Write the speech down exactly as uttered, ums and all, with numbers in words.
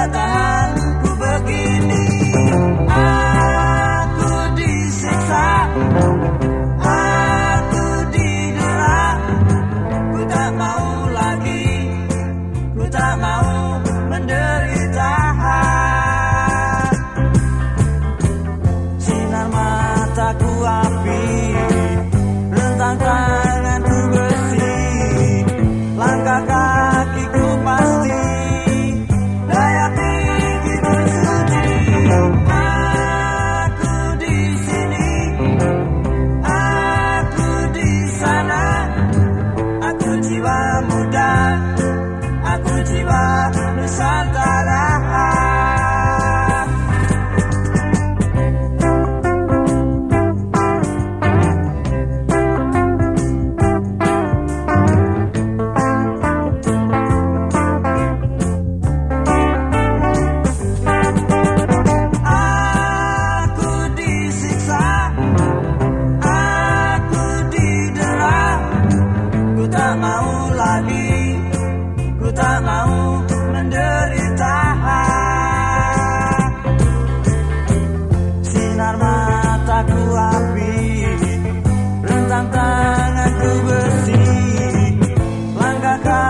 tahan ku begini. Aku disiksa, aku didera. Ku tak mau lagi, ku tak mau menderita. Sinar mataku api, rentang tanganku besi, langkah kakiku pasti, daya tinggiku suci. Aku di sini, aku di sana. Aku jiwa muda, aku jiwa Nusantara. Ku tak mau menderita. Sinar mataku api, rentang tanganku besi, langkah